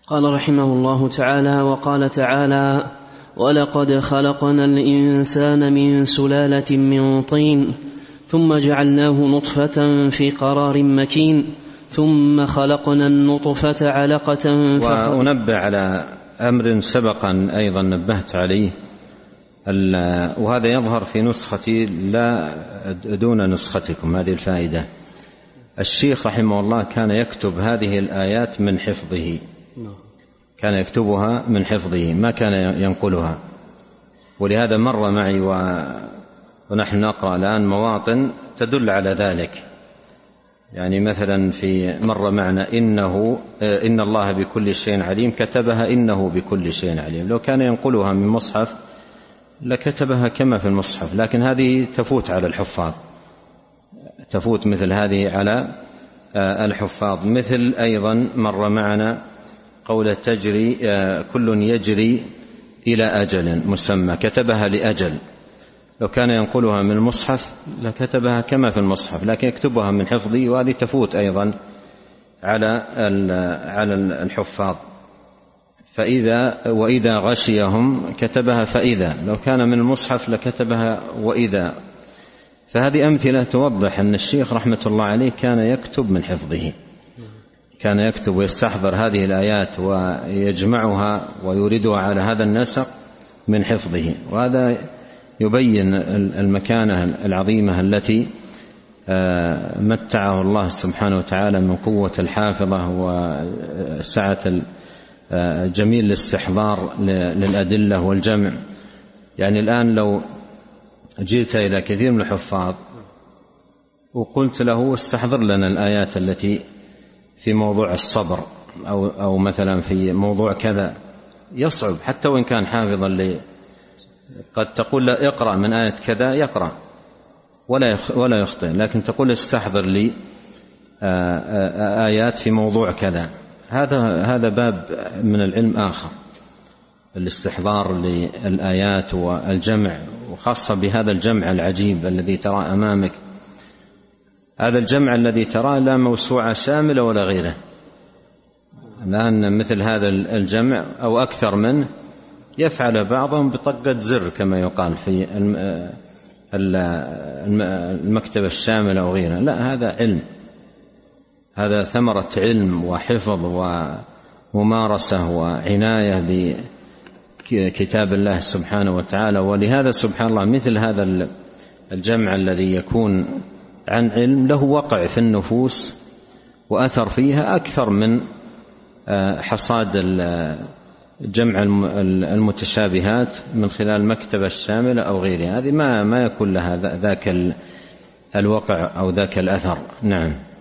قال رحمه الله تعالى: وقال تعالى: ولقد خلقنا الإنسان من سلالة من طين ثم جعلناه نطفة في قرار مكين ثم خلقنا النطفة علقة. وأنبه على أمر سبقا أيضا نبهت عليه، وهذا يظهر في نسختي لا دون نسختكم. هذه الفائدة: الشيخ رحمه الله كان يكتب هذه الآيات من حفظه، كان يكتبها من حفظه ما كان ينقلها، ولهذا مر معي ونحن نقرأ الآن مواطن تدل على ذلك. يعني مثلا في مر معنا إن الله بكل شيء عليم، كتبها إنه بكل شيء عليم. لو كان ينقلها من مصحف لكتبها كما في المصحف، لكن هذه تفوت على الحفاظ، تفوت مثل هذه على الحفاظ. مثل أيضا مر معنا قول تجري كل يجري إلى أجل مسمى، كتبها لأجل. لو كان ينقلها من المصحف لكتبها كما في المصحف، لكن يكتبها من حفظه، وهذه تفوت أيضا على الحفاظ. وإذا غشيهم كتبها فإذا، لو كان من المصحف لكتبها وإذا. فهذه أمثلة توضح أن الشيخ رحمة الله عليه كان يكتب من حفظه، كان يكتب ويستحضر هذه الآيات ويجمعها ويوردها على هذا النسق من حفظه. وهذا يبين المكانة العظيمة التي متعه الله سبحانه وتعالى من قوة الحافظة وسعة جميل الاستحضار للأدلة والجمع. يعني الآن لو جئت إلى كثير من الحفاظ وقلت له استحضر لنا الآيات التي في موضوع الصبر أو مثلا في موضوع كذا، يصعب حتى وإن كان حافظا. قد تقول له اقرأ من آية كذا يقرأ ولا يخطئ، لكن تقول استحضر لي آيات في موضوع كذا. هذا باب من العلم آخر، الاستحضار للآيات والجمع، وخاصة بهذا الجمع العجيب الذي ترى أمامك. هذا الجمع الذي تراه لا موسوعة شاملة ولا غيره. الآن مثل هذا الجمع أو أكثر منه يفعل بعضهم بطقة زر كما يقال في المكتبة الشاملة أو غيرها. لا، هذا علم، هذا ثمرة علم وحفظ وممارسة وعناية بكتاب الله سبحانه وتعالى. ولهذا سبحان الله مثل هذا الجمع الذي يكون عن علم له وقع في النفوس وأثر فيها أكثر من حصاد جمع المتشابهات من خلال المكتبة الشاملة أو غيرها. هذه ما يكون لها ذاك الوقع أو ذاك الأثر. نعم.